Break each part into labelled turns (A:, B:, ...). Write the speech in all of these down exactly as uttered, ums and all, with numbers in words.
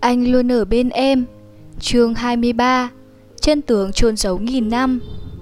A: Anh luôn ở bên em. Chương hai mươi ba. Chân tướng chôn giấu nghìn năm.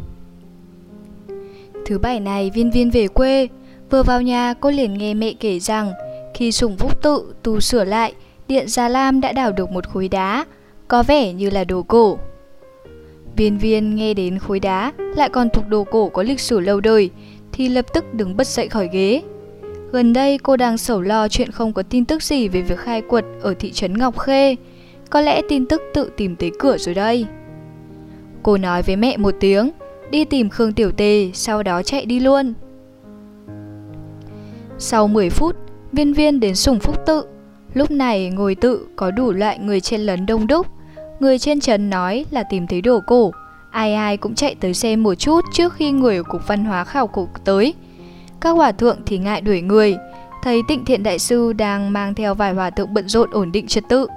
A: Thứ bảy này Viên Viên về quê. Vừa vào nhà cô liền nghe mẹ kể rằng khi Sùng Phúc Tự tu sửa lại, Điện Già Lam đã đào được một khối đá, có vẻ như là đồ cổ. Viên Viên nghe đến khối đá lại còn thuộc đồ cổ có lịch sử lâu đời thì lập tức đứng bật dậy khỏi ghế. Gần đây cô đang sầu lo chuyện không có tin tức gì về việc khai quật ở thị trấn Ngọc Khê. Có lẽ tin tức tự tìm tới cửa rồi đây. Cô nói với mẹ một tiếng, đi tìm Khương Tiểu Tề, sau đó chạy đi luôn. Sau mười phút, Viên Viên đến Sùng Phúc Tự. Lúc này ngồi tự có đủ loại người chen lấn đông đúc. Người trên trấn nói là tìm thấy đồ cổ, ai ai cũng chạy tới xem một chút trước khi người ở Cục Văn hóa Khảo cổ tới. Các hòa thượng thì ngại đuổi người, thấy Tịnh Thiện Đại Sư đang mang theo vài hòa thượng bận rộn ổn định trật tự.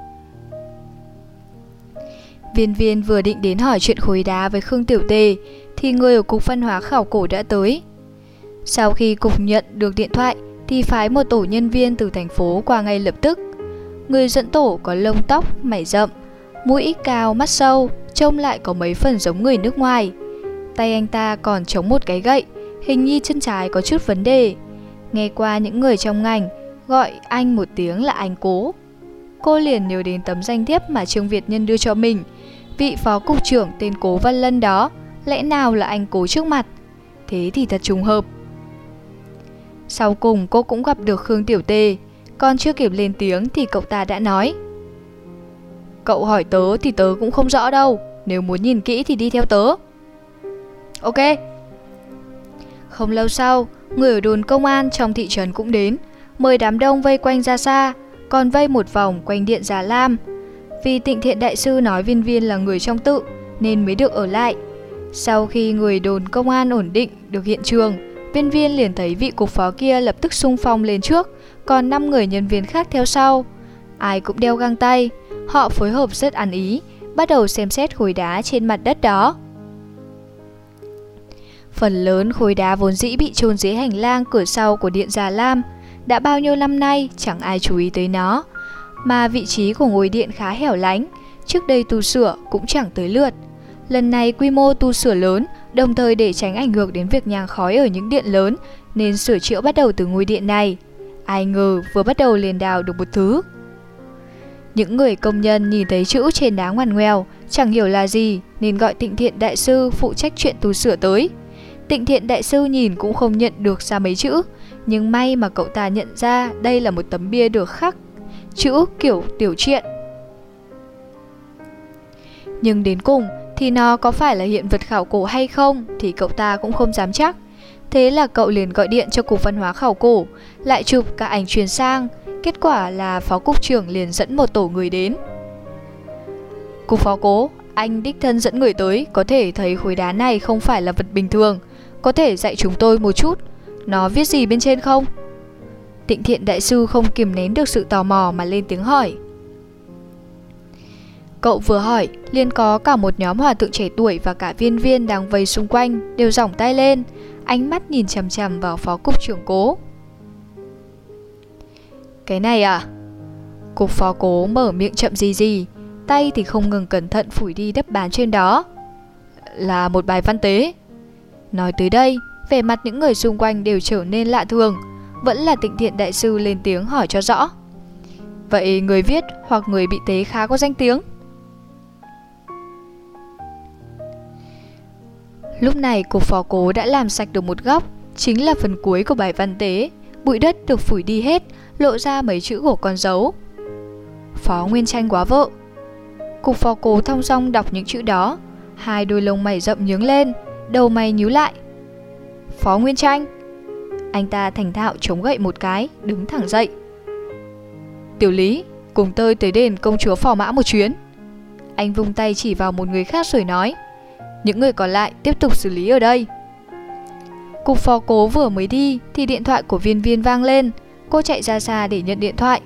A: Viên Viên vừa định đến hỏi chuyện khối đá với Khương Tiểu Tề thì người ở Cục Văn hóa Khảo cổ đã tới. Sau khi cục nhận được điện thoại thì phái một tổ nhân viên từ thành phố qua ngay lập tức. Người dẫn tổ có lông tóc, mày rậm, mũi cao, mắt sâu, trông lại có mấy phần giống người nước ngoài. Tay anh ta còn chống một cái gậy, hình như chân trái có chút vấn đề. Nghe qua những người trong ngành gọi anh một tiếng là anh Cố. Cô liền nhớ đến tấm danh thiếp mà Trương Việt Nhân đưa cho mình. Vị phó cục trưởng tên Cố Văn Lân đó, lẽ nào là anh Cố trước mặt? Thế thì thật trùng hợp. Sau cùng cô cũng gặp được Khương Tiểu Tề. Còn chưa kịp lên tiếng thì cậu ta đã nói: Cậu hỏi tớ thì tớ cũng không rõ đâu, nếu muốn nhìn kỹ thì đi theo tớ. Ok. Không lâu sau, người ở đồn công an trong thị trấn cũng đến, mời đám đông vây quanh ra xa, còn vây một vòng quanh Điện Già Lam. Vì Tịnh Thiện Đại Sư nói Viên Viên là người trong tự nên mới được ở lại. Sau khi người đồn công an ổn định được hiện trường, Viên Viên liền thấy vị cục phó kia lập tức xung phong lên trước, còn năm người nhân viên khác theo sau. Ai cũng đeo găng tay, họ phối hợp rất ăn ý, bắt đầu xem xét khối đá trên mặt đất đó. Phần lớn khối đá vốn dĩ bị chôn dưới hành lang cửa sau của Điện Già Lam. Đã bao nhiêu năm nay chẳng ai chú ý tới nó. Mà vị trí của ngôi điện khá hẻo lánh, trước đây tu sửa cũng chẳng tới lượt. Lần này quy mô tu sửa lớn, đồng thời để tránh ảnh hưởng đến việc nhang khói ở những điện lớn, nên sửa chữa bắt đầu từ ngôi điện này. Ai ngờ vừa bắt đầu liền đào được một thứ. Những người công nhân nhìn thấy chữ trên đá ngoằn ngoèo, chẳng hiểu là gì, nên gọi Tịnh Thiện Đại Sư phụ trách chuyện tu sửa tới. Tịnh Thiện Đại Sư nhìn cũng không nhận được ra mấy chữ, nhưng may mà cậu ta nhận ra đây là một tấm bia được khắc chữ kiểu tiểu truyện. Nhưng đến cùng thì nó có phải là hiện vật khảo cổ hay không thì cậu ta cũng không dám chắc. Thế là cậu liền gọi điện cho Cục Văn hóa Khảo cổ, lại chụp cả ảnh truyền sang. Kết quả là phó cục trưởng liền dẫn một tổ người đến. Cục phó Cố, anh đích thân dẫn người tới, có thể thấy khối đá này không phải là vật bình thường. Có thể dạy chúng tôi một chút, nó viết gì bên trên không? Tịnh Thiện Đại Sư không kiềm nén được sự tò mò mà lên tiếng hỏi. Cậu vừa hỏi, liền có cả một nhóm hòa thượng trẻ tuổi và cả Viên Viên đang vây xung quanh đều giỏng tay lên, ánh mắt nhìn chằm chằm vào phó cục trưởng Cố. Cái này à? Cục phó Cố mở miệng chậm gì gì, tay thì không ngừng cẩn thận phủi đi đắp bàn trên đó. Là một bài văn tế. Nói tới đây, vẻ mặt những người xung quanh đều trở nên lạ thường. Vẫn là Tịnh Thiện Đại Sư lên tiếng hỏi cho rõ. Vậy người viết hoặc người bị tế khá có danh tiếng? Lúc này cục phó Cố đã làm sạch được một góc, chính là phần cuối của bài văn tế. Bụi đất được phủi đi hết, lộ ra mấy chữ của con dấu. Phó Nguyên Tranh quá vợ. Cục phó Cố thong dong đọc những chữ đó, hai đôi lông mày rậm nhướng lên, đầu mày nhíu lại. Phó Nguyên Tranh. Anh ta thành thạo chống gậy một cái, đứng thẳng dậy. Tiểu Lý, cùng tôi tới đền công chúa Phò Mã một chuyến. Anh vung tay chỉ vào một người khác rồi nói. Những người còn lại tiếp tục xử lý ở đây. Cục phó Cố vừa mới đi thì điện thoại của Viên Viên vang lên. Cô chạy ra xa để nhận điện thoại.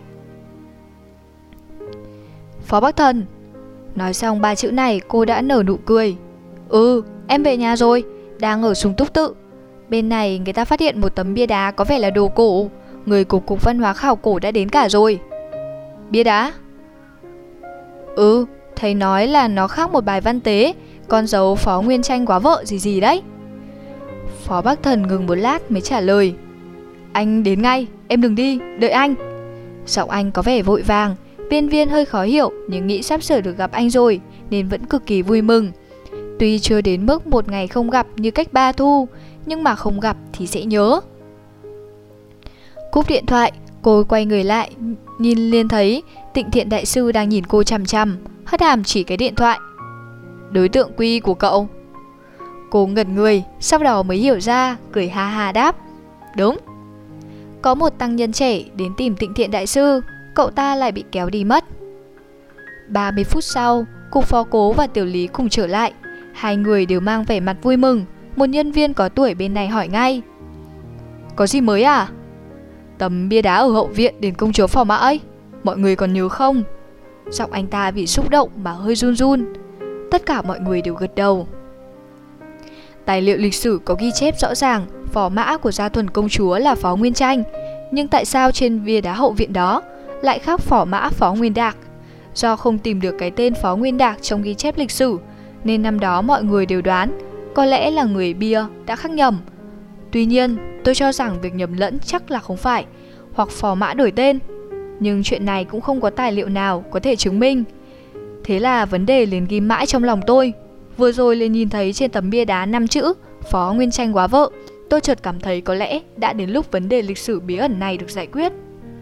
A: Phó Bắc Thần. Nói xong ba chữ này cô đã nở nụ cười. Ừ, em về nhà rồi, đang ở Sùng Túc Tự. Bên này người ta phát hiện một tấm bia đá có vẻ là đồ cổ. Người của Cục Văn hóa Khảo cổ đã đến cả rồi. Bia đá? Ừ, thầy nói là nó khác một bài văn tế, con dấu Phó Nguyên Tranh quá vợ gì gì đấy. Phó Bắc Thần ngừng một lát mới trả lời. Anh đến ngay, em đừng đi, đợi anh. Giọng anh có vẻ vội vàng. Viên Viên hơi khó hiểu nhưng nghĩ sắp sửa được gặp anh rồi nên vẫn cực kỳ vui mừng. Tuy chưa đến mức một ngày không gặp như cách ba thu, nhưng mà không gặp thì sẽ nhớ. Cúp điện thoại, cô quay người lại, nhìn liền thấy Tịnh Thiện đại sư đang nhìn cô chằm chằm, hất hàm chỉ cái điện thoại. Đối tượng quy của cậu? Cô ngẩn người, sau đó mới hiểu ra, cười ha ha đáp. Đúng. Có một tăng nhân trẻ đến tìm Tịnh Thiện đại sư, cậu ta lại bị kéo đi mất. ba mươi phút sau, Cục Phó Cố và Tiểu Lý cùng trở lại. Hai người đều mang vẻ mặt vui mừng. Một nhân viên có tuổi bên này hỏi ngay. Có gì mới à? Tấm bia đá ở hậu viện đền công chúa Phò Mã ấy, mọi người còn nhớ không? Giọng anh ta bị xúc động mà hơi run run. Tất cả mọi người đều gật đầu. Tài liệu lịch sử có ghi chép rõ ràng phò mã của gia thuần công chúa là Phó Nguyên Tranh. Nhưng tại sao trên bia đá hậu viện đó lại khắc phò mã Phó Nguyên Đạc? Do không tìm được cái tên Phó Nguyên Đạc trong ghi chép lịch sử, nên năm đó mọi người đều đoán có lẽ là người bia đã khắc nhầm. Tuy nhiên, tôi cho rằng việc nhầm lẫn chắc là không phải, hoặc phò mã đổi tên. Nhưng chuyện này cũng không có tài liệu nào có thể chứng minh. Thế là vấn đề liền ghim mãi trong lòng tôi. Vừa rồi liền nhìn thấy trên tấm bia đá năm chữ Phó Nguyên Tranh quá vợ. Tôi chợt cảm thấy có lẽ đã đến lúc vấn đề lịch sử bí ẩn này được giải quyết.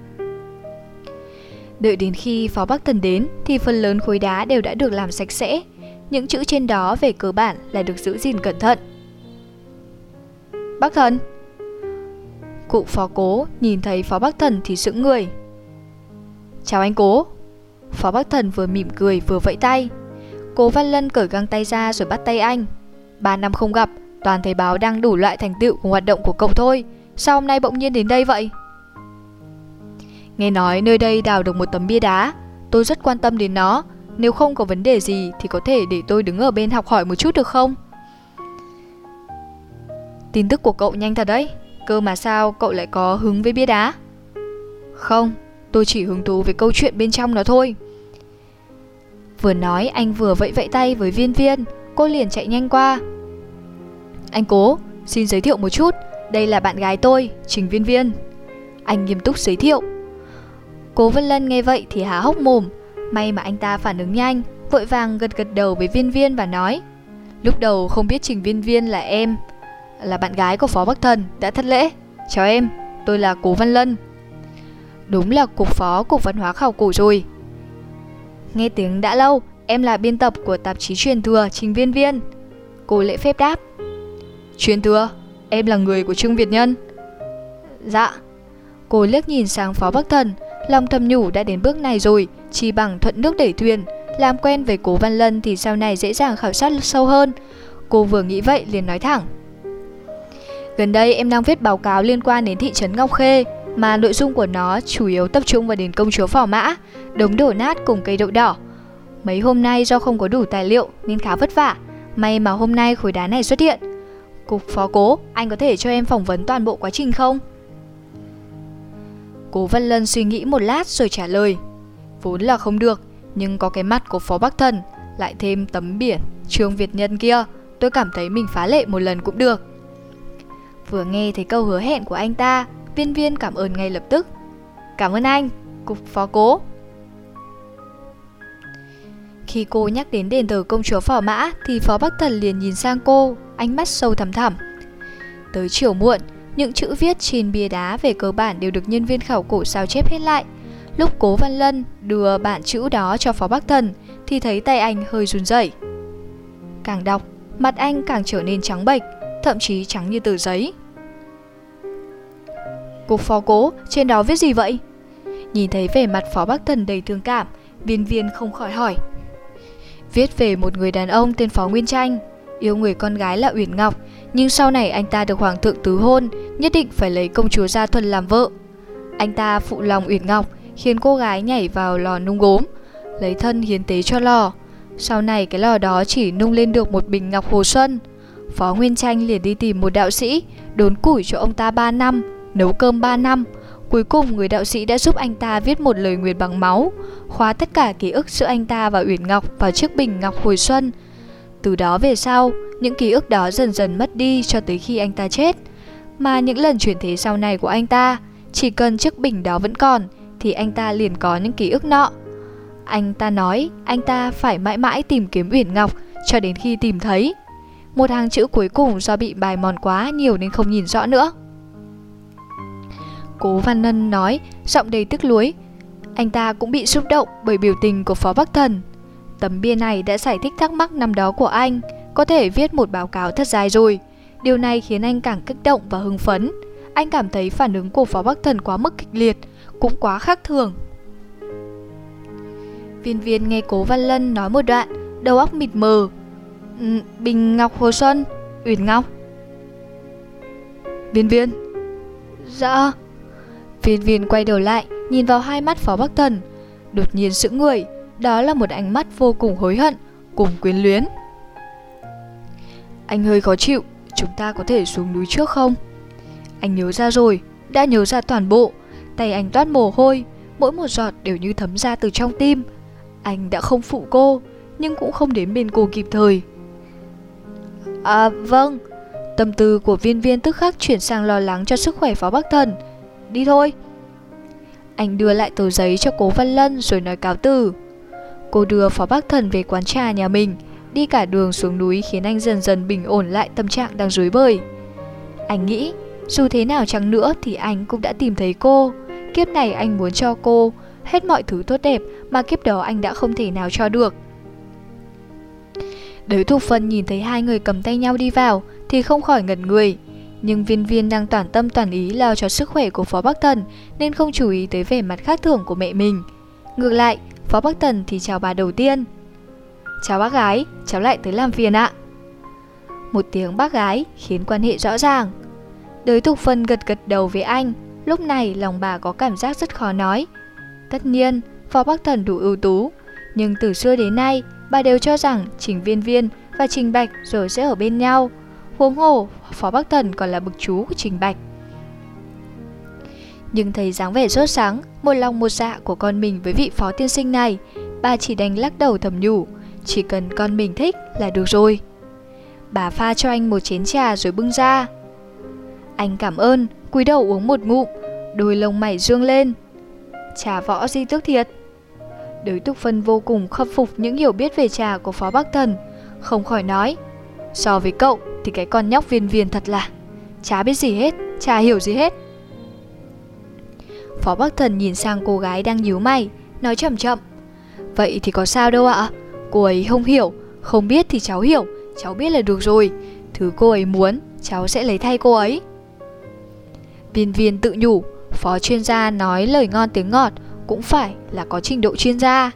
A: Đợi đến khi Phó Bắc Thần đến thì phần lớn khối đá đều đã được làm sạch sẽ. Những chữ trên đó về cơ bản là được giữ gìn cẩn thận. Bắc Thần. Cụ Phó Cố nhìn thấy Phó Bắc Thần thì sững người. Chào anh Cố. Phó Bắc Thần vừa mỉm cười vừa vẫy tay. Cố Văn Lân cởi găng tay ra rồi bắt tay anh. Ba năm không gặp, toàn thấy báo đăng đủ loại thành tựu của hoạt động của cậu thôi. Sao hôm nay bỗng nhiên đến đây vậy? Nghe nói nơi đây đào được một tấm bia đá. Tôi rất quan tâm đến nó. Nếu không có vấn đề gì thì có thể để tôi đứng ở bên học hỏi một chút được không? Tin tức của cậu nhanh thật đấy. Cơ mà sao cậu lại có hứng với bia đá? Không, tôi chỉ hứng thú với câu chuyện bên trong nó thôi. Vừa nói anh vừa vẫy vẫy tay với Viên Viên. Cô liền chạy nhanh qua. Anh Cố, xin giới thiệu một chút. Đây là bạn gái tôi, Trình Viên Viên. Anh nghiêm túc giới thiệu. Cố Vân Lân nghe vậy thì há hốc mồm. May mà anh ta phản ứng nhanh, vội vàng gật gật đầu với Viên Viên và nói. Lúc đầu không biết Trình Viên Viên là em, là bạn gái của Phó Bắc Thần, đã thất lễ. Chào em, tôi là Cố Văn Lân. Đúng là cục phó Cục Văn hóa Khảo cổ rồi. Nghe tiếng đã lâu, em là biên tập của tạp chí Truyền Thừa Trình Viên Viên. Cô lễ phép đáp. Truyền Thừa, em là người của Trương Việt Nhân. Dạ. Cô liếc nhìn sang Phó Bắc Thần, lòng thầm nhủ đã đến bước này rồi, chỉ bằng thuận nước đẩy thuyền. Làm quen với Cố Văn Lân thì sau này dễ dàng khảo sát sâu hơn. Cô vừa nghĩ vậy liền nói thẳng. Gần đây em đang viết báo cáo liên quan đến thị trấn Ngọc Khê, mà nội dung của nó chủ yếu tập trung vào đền công chúa Phò Mã, đống đổ nát cùng cây đậu đỏ. Mấy hôm nay do không có đủ tài liệu nên khá vất vả. May mà hôm nay khối đá này xuất hiện. Cục Phó Cố, anh có thể cho em phỏng vấn toàn bộ quá trình không? Cố Văn Lân suy nghĩ một lát rồi trả lời. Vốn là không được, nhưng có cái mặt của Phó Bắc Thần, lại thêm tấm biển Trương Việt Nhân kia, tôi cảm thấy mình phá lệ một lần cũng được. Vừa nghe thấy câu hứa hẹn của anh ta, Viên Viên cảm ơn ngay lập tức. Cảm ơn anh, Cục Phó Cố. Khi cô nhắc đến đền thờ công chúa Phò Mã thì Phó Bắc Thần liền nhìn sang cô, ánh mắt sâu thẳm thẳm. Tới chiều muộn, những chữ viết trên bia đá về cơ bản đều được nhân viên khảo cổ sao chép hết lại. Lúc Cố Văn Lân đưa bản chữ đó cho Phó Bắc Thần thì thấy tay anh hơi run rẩy. Càng đọc, mặt anh càng trở nên trắng bệch, thậm chí trắng như tờ giấy. Cục Phó Cố, trên đó viết gì vậy? Nhìn thấy vẻ mặt Phó Bắc Thần đầy thương cảm, Viên Viên không khỏi hỏi. Viết về một người đàn ông tên Phó Nguyên Tranh, yêu người con gái là Uyển Ngọc, nhưng sau này anh ta được hoàng thượng tứ hôn, nhất định phải lấy công chúa Gia Thuần làm vợ. Anh ta phụ lòng Uyển Ngọc, khiến cô gái nhảy vào lò nung gốm, lấy thân hiến tế cho lò. Sau này cái lò đó chỉ nung lên được một bình ngọc hồ xuân. Phó Nguyên Tranh liền đi tìm một đạo sĩ, đốn củi cho ông ta ba năm, nấu cơm ba năm, Cuối cùng người đạo sĩ đã giúp anh ta viết một lời nguyền bằng máu, khóa tất cả ký ức giữa anh ta và Uyển Ngọc vào chiếc bình ngọc hồi xuân. Từ đó về sau, những ký ức đó dần dần mất đi cho tới khi anh ta chết. Mà những lần chuyển thế sau này của anh ta, chỉ cần chiếc bình đó vẫn còn thì anh ta liền có những ký ức nọ. Anh ta nói anh ta phải mãi mãi tìm kiếm Uyển Ngọc cho đến khi tìm thấy. Một hàng chữ cuối cùng do bị bài mòn quá nhiều nên không nhìn rõ nữa. Cố Văn Lân nói, giọng đầy tức nuối. Anh ta cũng bị xúc động bởi biểu tình của Phó Bắc Thần. Tấm bia này đã giải thích thắc mắc năm đó của anh, có thể viết một báo cáo thật dài rồi. Điều này khiến anh càng kích động và hưng phấn. Anh cảm thấy phản ứng của Phó Bắc Thần quá mức kịch liệt, cũng quá khác thường. Viên Viên nghe Cố Văn Lân nói một đoạn, đầu óc mịt mờ. Ừ, bình ngọc hồi xuân, Uyển Ngọc. Viên Viên. Dạ. Viên Viên quay đầu lại, nhìn vào hai mắt Phó Bắc Thần, đột nhiên sững người. Đó là một ánh mắt vô cùng hối hận, cùng quyến luyến. Anh hơi khó chịu, chúng ta có thể xuống núi trước không? Anh nhớ ra rồi, đã nhớ ra toàn bộ. Tay anh toát mồ hôi, mỗi một giọt đều như thấm ra từ trong tim. Anh đã không phụ cô, nhưng cũng không đến bên cô kịp thời. À vâng. Tâm tư của Viên Viên tức khắc chuyển sang lo lắng cho sức khỏe Phó Bắc Thần. Đi thôi. Anh đưa lại tờ giấy cho Cố Văn Lân rồi nói cáo từ. Cô đưa Phó Bắc Thần về quán trà nhà mình. Đi cả đường xuống núi khiến anh dần dần bình ổn lại tâm trạng đang rối bời. Anh nghĩ dù thế nào chăng nữa thì anh cũng đã tìm thấy cô. Kiếp này anh muốn cho cô hết mọi thứ tốt đẹp mà kiếp đó anh đã không thể nào cho được. Đới Thục Phân nhìn thấy hai người cầm tay nhau đi vào thì không khỏi ngẩn người. Nhưng Viên Viên đang toàn tâm toàn ý lo cho sức khỏe của Phó Bắc Thần nên không chú ý tới vẻ mặt khác thường của mẹ mình. Ngược lại, Phó Bắc Thần thì chào bà đầu tiên. Chào bác gái, cháu lại tới làm phiền ạ. Một tiếng bác gái khiến quan hệ rõ ràng. Đới Thục Phân gật gật đầu với anh. Lúc này lòng bà có cảm giác rất khó nói. Tất nhiên, Phó Bắc Thần đủ ưu tú, nhưng từ xưa đến nay bà đều cho rằng Trình Viên Viên và Trình Bạch rồi sẽ ở bên nhau. Huống hồ Phó Bắc Thần còn là bực chú của Trình Bạch. Nhưng thấy dáng vẻ sốt sắng, một lòng một dạ của con mình với vị phó tiên sinh này, bà chỉ đành lắc đầu thầm nhủ, chỉ cần con mình thích là được rồi. Bà pha cho anh một chén trà rồi bưng ra. Anh cảm ơn, cúi đầu uống một ngụm, đôi lông mày dương lên. Trà võ di tước thiệt. Đới Thục Phân vô cùng khâm phục những hiểu biết về trà của Phó Bắc Thần, không khỏi nói, so với cậu thì cái con nhóc Viên Viên thật là chả biết gì hết, chả hiểu gì hết. Phó Bắc Thần nhìn sang cô gái đang nhíu mày, nói chậm chậm, vậy thì có sao đâu ạ, cô ấy không hiểu, không biết thì cháu hiểu, cháu biết là được rồi, thứ cô ấy muốn cháu sẽ lấy thay cô ấy. Viên Viên tự nhủ, phó chuyên gia nói lời ngon tiếng ngọt cũng phải là có trình độ chuyên gia.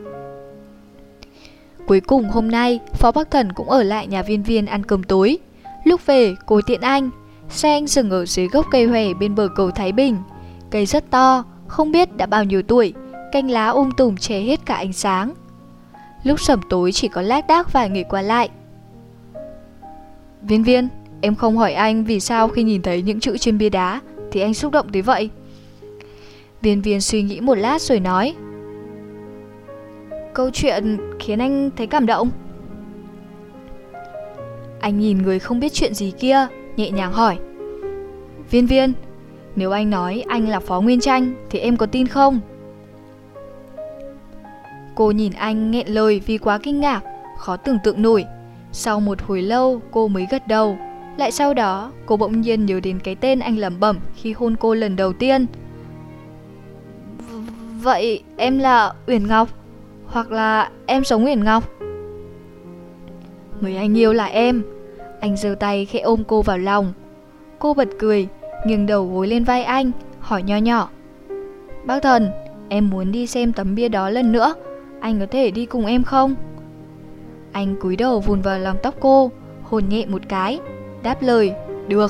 A: Cuối cùng hôm nay, Phó Bắc Thần cũng ở lại nhà Viên Viên ăn cơm tối. Lúc về, cô tiện anh. Xe anh dừng ở dưới gốc cây hòe bên bờ cầu Thái Bình. Cây rất to, không biết đã bao nhiêu tuổi, cành lá um tùm che hết cả ánh sáng. Lúc sẩm tối chỉ có lác đác vài người qua lại. Viên Viên, em không hỏi anh vì sao khi nhìn thấy những chữ trên bia đá thì anh xúc động tới vậy. Viên Viên suy nghĩ một lát rồi nói, câu chuyện khiến anh thấy cảm động. Anh nhìn người không biết chuyện gì kia, nhẹ nhàng hỏi, Viên Viên, nếu anh nói anh là Phó Nguyên Tranh thì em có tin không? Cô nhìn anh nghẹn lời vì quá kinh ngạc, khó tưởng tượng nổi. Sau một hồi lâu cô mới gật đầu. Lại sau đó cô bỗng nhiên nhớ đến cái tên anh lẩm bẩm khi hôn cô lần đầu tiên. Vậy em là Uyển Ngọc, hoặc là em sống Uyển Ngọc? Người anh yêu là em. Anh giơ tay khẽ ôm cô vào lòng. Cô bật cười, nghiêng đầu gối lên vai anh, hỏi nho nhỏ, Bác Thần, em muốn đi xem tấm bia đó lần nữa, anh có thể đi cùng em không? Anh cúi đầu vùn vào lòng tóc cô, hôn nhẹ một cái, đáp lời, được.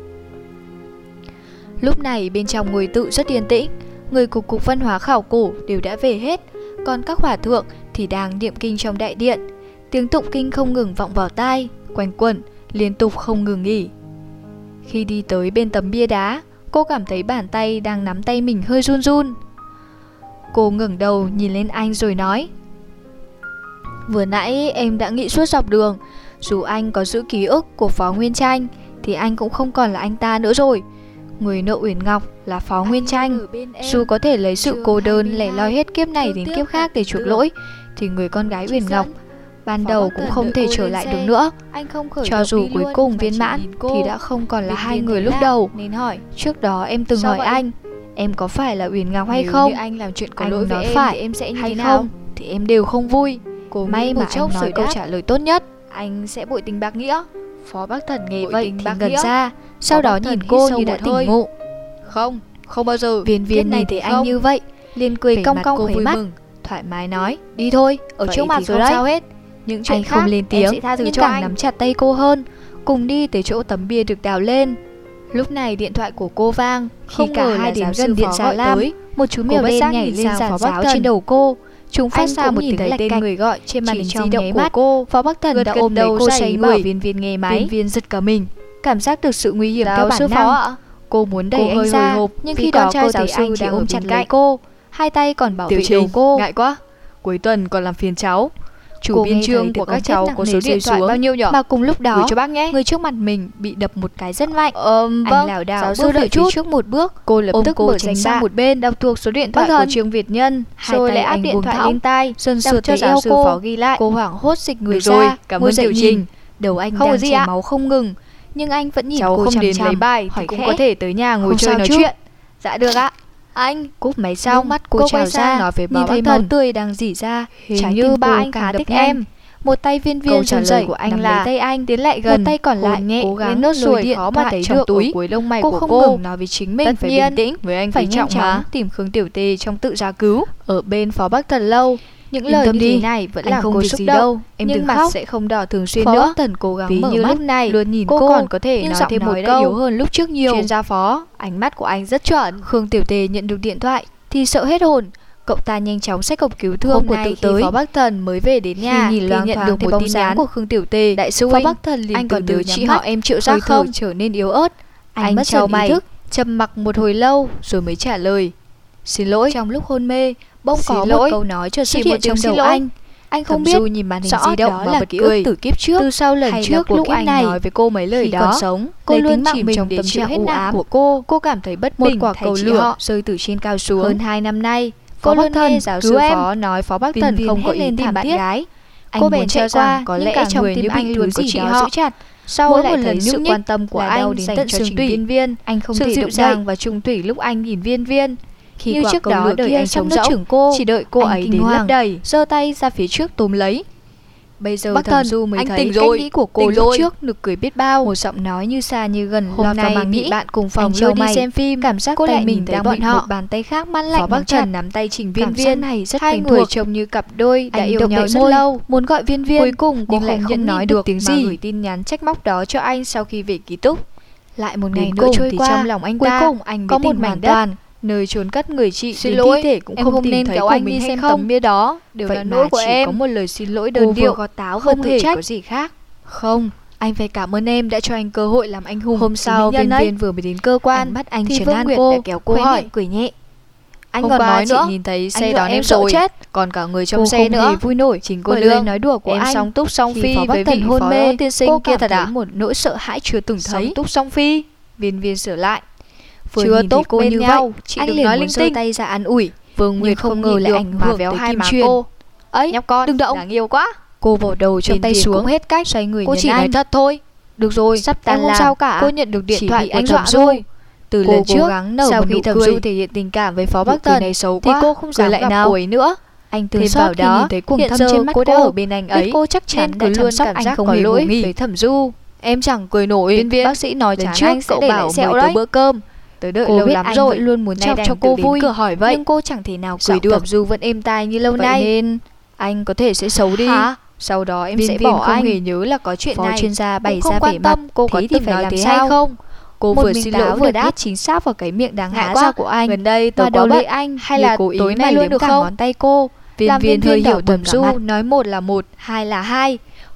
A: Lúc này bên trong ngôi tự rất yên tĩnh, người của Cục Văn hóa Khảo cổ đều đã về hết, còn các hòa thượng thì đang niệm kinh trong đại điện. Tiếng tụng kinh không ngừng vọng vào tai, quanh quẩn, liên tục không ngừng nghỉ. Khi đi tới bên tấm bia đá, Cô cảm thấy bàn tay đang nắm tay mình hơi run run. Cô ngẩng đầu nhìn lên anh rồi nói: Vừa nãy em đã nghĩ suốt dọc đường, dù anh có giữ ký ức của Phó Nguyên Tranh thì anh cũng không còn là anh ta nữa rồi. Người nợ Uyển Ngọc là Phó Nguyên Tranh. Dù có thể lấy sự cô đơn lẻ loi hết kiếp này đến kiếp khác để chuộc lỗi, thì người con gái Uyển Ngọc ban đầu cũng không thể trở lại được nữa. Cho dù cuối cùng viên mãn thì đã không còn là hai người lúc đầu. Nên hỏi, trước đó em từng hỏi anh, em có phải là Uyển Ngọc hay không? Anh làm chuyện có lỗi với em phải, thì em sẽ như thế nào? Thì em đều không vui. Cô may mà anh nói câu trả lời tốt nhất: anh sẽ bội tình bạc nghĩa. Phó Bắc Thần nghe vậy thì ngẩn ra, sau đó nhìn cô như đã tỉnh ngộ. Không, không bao giờ. Viên Viên nhìn thấy anh như vậy, liền cười cong cong khóe mắt, thoải mái nói: đi thôi, ở trước mặt rồi đấy. Sao hết. Những chuyện khác không lên tiếng, nhưng càng nắm chặt tay cô hơn, cùng đi tới chỗ tấm bia được đào lên. Lúc này điện thoại của cô vang. Khi cả hai đến gần điện Xà Lam, một chú mèo đen nhảy lên giàn giáo trên đầu cô. Chúng phát ra một tiếng lạch cạch. Người gọi trên màn hình di động của cô. Phó Bắc Thần đã ôm lấy cô say người. Viên Viên nghe máy. Viên Viên giật cả mình, cảm giác được sự nguy hiểm theo bản năng. Cô muốn đẩy anh ra, nhưng khi con trai giáo sư đang ôm chặt cạnh cô, hai tay còn bảo vệ đầu cô. Ngại quá, cuối tuần còn làm phiền cháu. Chủ biên chương của các cháu có số điện thoại bao nhiêu nhỉ? Mà cùng lúc đó, cho bác nhé. Người trước mặt mình bị đập một cái rất mạnh. Ờm, vâng. Anh lảo đảo bước về phía trước một bước. Cô lập tức mở tránh sang một bên, đọc thuộc số điện thoại của Trương Việt Nhân, rồi lại áp điện thoại lên tai, sơn sượt cho giáo sư Phó ghi lại. Cô hoảng hốt dịch người ra, ngồi dậy nhìn. Đầu anh đang chảy máu không ngừng, nhưng anh vẫn nhìn cô chằm chằm. Lấy bài thì cũng có thể tới nhà ngồi chơi nói chuyện. Dạ được ạ. Anh cúp máy xong, mắt cô, cô trào ra, nói về nhìn thấy máu tươi đang rỉ ra. Hình như ba anh khá thích em. Một tay Viên Viên run rẩy của anh là tay anh tiến lại gần, một tay còn lại nhẹ cố gắng nốt ruồi điện khó mà thấy được túi cuối lông mày của cô. Không ngừng nói với chính mình phải bình tĩnh, người anh phải nhanh chóng tìm Khương Tiểu Tề trong tự gia cứu. Ở bên Phó Bắc Thần lâu, những lời như thế này vẫn là cô xúc động, em nhưng mặt sẽ không đỏ thường xuyên nữa. Phó Bắc Thần cố gắng mở mắt, lúc này luôn nhìn cô, còn có thể nói thêm một câu yếu hơn lúc trước nhiều. Chuyên gia Phó, ánh mắt của anh rất chuẩn. Khương Tiểu Tề nhận được điện thoại thì sợ hết hồn. Cậu ta nhanh chóng xách hộp cứu thương hôm của tự tới. Phó Bắc Thần mới về đến nhà, khi nhìn loáng nhận được một tin nhắn của Khương Tiểu Tề. Đại sư Phó Bắc Thần liền từ từ chị họ em Triệu Giác không trở nên yếu ớt. Anh, anh mất dần ý thức, trầm mặc một hồi lâu rồi mới trả lời: xin lỗi. Trong lúc hôn mê, bỗng có một câu nói chợt xuất hiện trong đầu anh. Anh không biết nhìn màn hình di động mà bật cười từ kiếp trước. Từ sau lần trước lúc anh nói với cô mấy lời đó, sống, cô luôn chìm trong tâm trạng u ám của cô. Cô cảm thấy bất bình, một quả cầu lửa rơi từ trên cao xuống. Hơn hai năm nay, cô luôn nghe giáo sư Phó nói Phó Bắc Thần không có ý tìm bạn gái. Cô bèn chạy qua, có lẽ trong tim anh luôn có chị đó giữ chặt. Sau lại thấy sự quan tâm của anh dành cho Trình Viên Viên, anh không thể dịu dàng và trung thủy lúc anh nhìn Viên Viên. Khi như trước đó đợi anh trống rỗng, cô chỉ đợi cô ấy đến lấp đầy, giơ tay ra phía trước túm lấy. Bây giờ Thẩm Du mới thấy cách nghĩ của cô lúc trước nực cười biết bao. Một giọng nói như xa như gần hôm nay bị bạn cùng phòng lôi đi xem phim, cảm giác tay mình đang bị một bàn tay khác mát lạnh. Phó Bắc Trần nắm tay Trình Viên Viên này rất hai người trông như cặp đôi đã yêu nhau rất lâu, muốn gọi Viên Viên, cuối cùng cô lại không nói được tiếng gì, gửi tin nhắn trách móc đó cho anh sau khi về ký túc. Lại một ngày nữa trôi qua, trong lòng anh ta cuối cùng anh có một mảnh đất nơi trốn cất người chị. Xin lỗi, thể cũng em không, không tìm nên thấy kéo anh đi xem tấm bia đó. Đều vậy là lỗi của em. Có một lời xin lỗi đơn điệu, có táo không thể có gì khác. Không, anh phải cảm ơn em đã cho anh cơ hội làm anh hùng. Hôm sau, Viên Viên vừa mới đến cơ quan, bắt anh trấn an cô, đã kéo cô hỏi, cười nhẹ. Anh hôm còn nói nữa, chị nhìn thấy xe đón em rồi, chết. Còn cả người trong cô xe nữa. Hề vui nổi, chính cô Lương nói đùa của em anh. Song Túc Song Phi với vị hôn mê tiên sinh kia thật à? Một nỗi sợ hãi chưa từng thấy. Song Túc Song Phi, Viên Viên sửa lại. Vừa chưa nhìn tốt cô như nhau, vậy chị anh đừng nói linh tinh, tay ra an ủi. Vương Nguyên không ngờ lại ảnh hưởng tới hai má cô. Ấy, nhóc con, đừng động, đáng yêu quá. Cô vỗ đầu trong tay xuống, cũng hết cách, xoay người. Cô chỉ nói thật thôi. Được rồi, sắp tan làm. Không sao cả. Cô nhận được điện thoại của Thẩm Du. Từ lần trước, sau khi Thẩm Du thể hiện tình cảm với Phó Bắc Thần này xấu quá, thì cô không dám gặp cô ấy nữa. Anh thêm vào đó, nhìn thấy cuồng thâm trên mắt cô đã ở bên anh ấy, cô chắc chắn đã chăm sóc anh không hề ngủ nghỉ với Thẩm Du. Em chẳng cười nổi. Viên Viên, bác sĩ nói chán anh sẽ để lại sẹo đấy. Bữa cơm tớ đợi cô lâu lắm rồi, vẫn luôn muốn chọc cho cô vui, cửa hỏi vậy, nhưng cô chẳng thể nào cười được. Thẩm Du vẫn êm tai như lâu vậy nay, nên anh có thể sẽ xấu đi. Hả? Sau đó em Viên sẽ Viên bỏ không anh. Hề nhớ là có chuyện Phó này. Chuyên gia bày ra vẻ mặt cô có thì phải làm sao không? Cô một vừa xin lỗi vừa đáp chính xác vào cái miệng đáng há ra của anh. Gần đây tớ quá bận anh, hay là tối nay luôn được không? Ngón tay cô. Viên Viên hơi hiểu Thẩm Du nói một là một, hai là hai.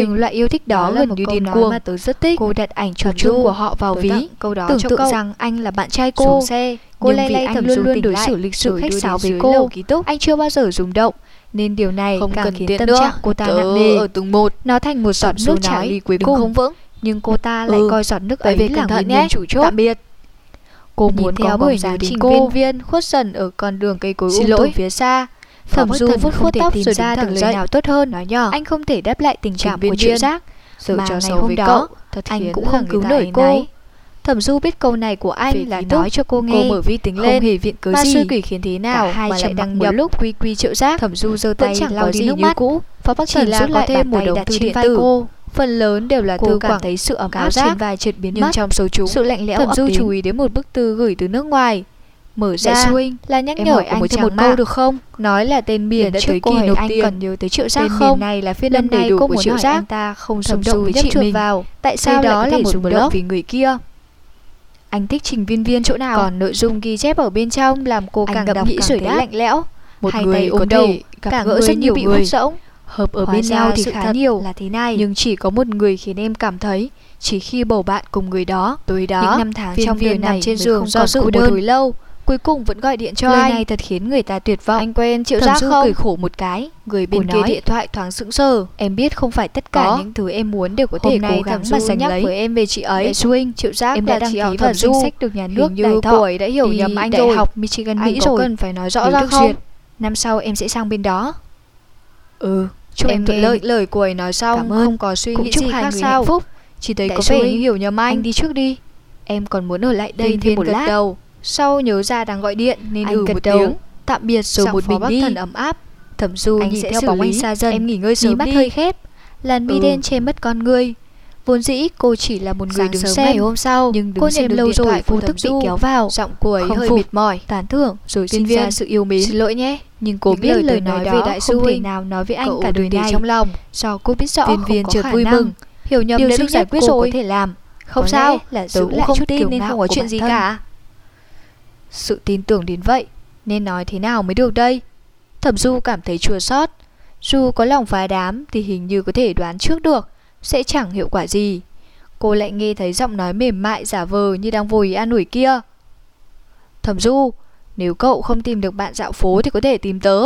A: Nhưng loại yêu thích đó, đó gần như điên cuồng mà tớ rất thích. Cô đặt ảnh chụp chung của họ vào ví, câu đó tưởng tượng câu. rằng anh là bạn trai cô. Xuống xe, cô lay lay thầm luôn luôn đối xử lịch sự khách sáo với cô. Anh chưa bao giờ rung động, nên điều này không càng khiến tâm trạng cô ta nặng nề. Ở từng một, nó thành một giọt nước trả ly cuối cùng. Không vững, nhưng cô ta lại ừ, coi giọt nước ấy là nguyên nhân chủ chốt. Tạm biệt. Cô muốn theo bóng dáng trình viên viên khuất dần ở con đường cây cối um tùm phía xa. Thẩm Du vuốt vuốt tóc rồi ra được lời nào tốt hơn. Nói nhỏ, anh không thể đáp lại tình cảm của Triệu Giác, mà ngày hôm đó anh cũng không cứu nổi cô. Thẩm Du biết câu này của anh là nói cho cô nghe. Cô mở vi tính lên, không hề viện cớ gì. Ma quỷ khiến thế nào cả hai mà lại đăng nhập lúc quy quy Triệu Giác. Thẩm Du giơ tay lau đi nước mắt. Phó Bắc Thần rút lại thêm một đồng thư điện tử. Cô phần lớn đều là thư cảm thấy sự ấm áp trên vai chợt biến mất. Nhưng trong số chúng, sự lạnh lẽo Thẩm Du chú ý đến một bức thư gửi từ nước ngoài. Mở ra
B: Huynh,
A: là nhắc
B: em
A: nhở
B: hỏi
A: của
B: anh
A: một
B: thêm
A: chàng
B: một câu
A: mạc.
B: được không?
A: Nói là tên biển
B: đã
A: trước
B: tới
A: cô
B: kỳ
A: hỏi
B: nộp
A: anh
B: tiền.
A: cần nhớ tới Triệu Giác
B: Tên
A: không?
B: miền này là phiên
A: Lần
B: âm đầy
A: này
B: đủ
A: cô
B: của
A: muốn
B: Triệu
A: hỏi
B: Giác.
A: anh ta không
B: Thẩm
A: xung
B: Dụ
A: động với
B: nhấp
A: chị
B: trượt
A: mình.
B: vào.
A: Tại sao
B: Đây
A: đó
B: lại có
A: là
B: thể
A: một
B: rung
A: động
B: động
A: vì người kia? Anh thích Trình Viên Viên chỗ nào? Còn nội dung ghi chép ở bên trong làm cô
B: Anh
A: càng
B: đọc
A: đọc
B: nghĩ
A: càng
B: rồi
A: thấy
B: đáp.
A: lạnh lẽo.
B: Một
A: Hai
B: người
A: tay
B: có
A: ôm đầu,
B: thể gặp
A: cả
B: gỡ
A: người
B: rất
A: như
B: nhiều
A: bị
B: người.
A: hút rỗng. Hợp ở
B: Hóa
A: bên
B: ra
A: nhau thì
B: sự
A: khá
B: thật
A: nhiều
B: là thế này.
A: nhưng chỉ có một người khiến em cảm thấy chỉ khi bầu bạn cùng người đó. Tối đó,
B: những năm tháng
A: Viên
B: trong
A: Viên
B: đời
A: nằm
B: này
A: trên
B: mới
A: giường
B: không
A: do
B: còn
A: dự
B: cô
A: một
B: đơn.
A: hồi lâu, cuối cùng vẫn gọi điện cho
B: Lời
A: anh.
B: này
A: thật khiến người ta tuyệt vọng.
B: Anh quen Triệu
A: Thẩm
B: Giác
A: Du
B: không?
A: cười khổ một cái. Người bên
B: Cô
A: kia
B: nói.
A: điện thoại thoáng sững sờ. Em biết không phải tất cả
B: Có.
A: những thứ em muốn đều có
B: Hôm
A: thể
B: nay
A: cố gắng
B: Thẩm
A: mà
B: Du
A: giành
B: nhắc
A: lấy.
B: với
A: em về chị ấy.
B: Đại sư Huynh,
A: Triệu Giác
B: em
A: là
B: đã đăng
A: đăng
B: ký
A: ký
B: vào
A: vào
B: danh
A: danh
B: sách
A: sách được nhà
B: Hình
A: nước
B: như
A: đài
B: cô
A: thọ
B: ấy đã hiểu
A: đi
B: nhầm anh
A: Đại
B: rồi.
A: học Michigan
B: Anh
A: Mỹ
B: có
A: rồi.
B: cần phải nói rõ
A: Nếu
B: ra
A: được
B: không?
A: duyệt, năm sau em sẽ sang bên đó.
B: Ừ,
A: Chúc
B: em
A: em
B: thuận
A: nghe
B: lợi.
A: những lời cô ấy nói xong,
B: Cảm ơn.
A: không có suy
B: Cũng
A: nghĩ
B: chúc
A: gì
B: hai
A: khác
B: người
A: sao.
B: hạnh phúc.
A: Chỉ thấy
B: Đại
A: có
B: sư
A: vẻ
B: Huynh,
A: như hiểu nhầm anh.
B: anh đi trước đi.
A: Em còn muốn ở lại đây
B: Viên
A: thêm
B: Viên
A: một
B: gật
A: lát.
B: đầu.
A: Sau nhớ ra đang gọi điện nên
B: Anh
A: ừ
B: gật
A: một
B: đầu.
A: tiếng. Tạm biệt rồi
B: Giọng
A: một
B: Phó
A: mình
B: Bắc
A: đi.
B: Thần ấm áp.
A: Thẩm Du
B: Anh
A: nhìn
B: sẽ
A: theo
B: xử
A: bóng anh
B: lý.
A: xa dần.
B: Em nghỉ ngơi
A: Mí
B: sớm
A: mắt
B: đi.
A: hơi khép, làn mi
B: Ừ.
A: đen che mất con người. Vốn dĩ cô chỉ là một người
B: Sáng
A: đứng
B: sớm
A: xem.
B: ngày hôm sau,
A: nhưng
B: cô
A: cô
B: nhận
A: nhận
B: được
A: lâu
B: điện
A: rồi
B: thoại của
A: vô thức
B: Thẩm
A: bị
B: Du.
A: kéo vào.
B: Giọng cô ấy
A: Không
B: hơi
A: phục,
B: mệt mỏi.
A: tán thưởng rồi
B: Viên
A: sinh ra
B: Viên,
A: sự yêu mến.
B: Xin lỗi nhé.
A: Nhưng cô
B: Những
A: biết
B: lời
A: lời
B: tôi nói
A: nói
B: đó
A: về đại sư
B: không thể
A: huynh
B: nào nói với anh
A: cậu
B: cả đời
A: đừng để
B: này.
A: trong lòng. Do cô biết rõ
B: Viên
A: không
B: Viên
A: có
B: chợt
A: khả
B: vui
A: năng.
B: mừng.
A: Hiểu nhầm
B: Điều
A: đã
B: duy
A: được giải
B: nhất
A: quyết
B: cô
A: rồi.
B: có thể làm
A: Không
B: có
A: sao,
B: lẽ là
A: tớ
B: giữ
A: cũng
B: lại
A: không
B: chút
A: tin
B: kiêu
A: nên
B: ngạo
A: không có
B: của
A: chuyện
B: bản
A: gì
B: thân.
A: cả. Sự tin tưởng đến vậy nên nói thế nào mới được đây? Thẩm Du cảm thấy chua xót. Dù có lòng phá đám thì hình như có thể đoán trước được sẽ chẳng hiệu quả gì. Cô lại nghe thấy giọng nói mềm mại giả vờ như đang vô ý an ủi kia. Thẩm Du, nếu cậu không tìm được bạn dạo phố thì có thể tìm tớ.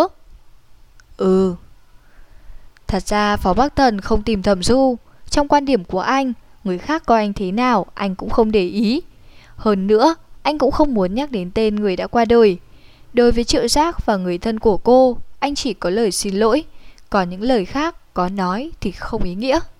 A: Ừ. Thật ra Phó Bắc Thần không tìm Thẩm Du. Trong quan điểm của anh, người khác coi anh thế nào anh cũng không để ý. Hơn nữa, anh cũng không muốn nhắc đến tên người đã qua đời. Đối với Triệu Giác và người thân của cô, anh chỉ có lời xin lỗi. Còn những lời khác có nói thì không ý nghĩa.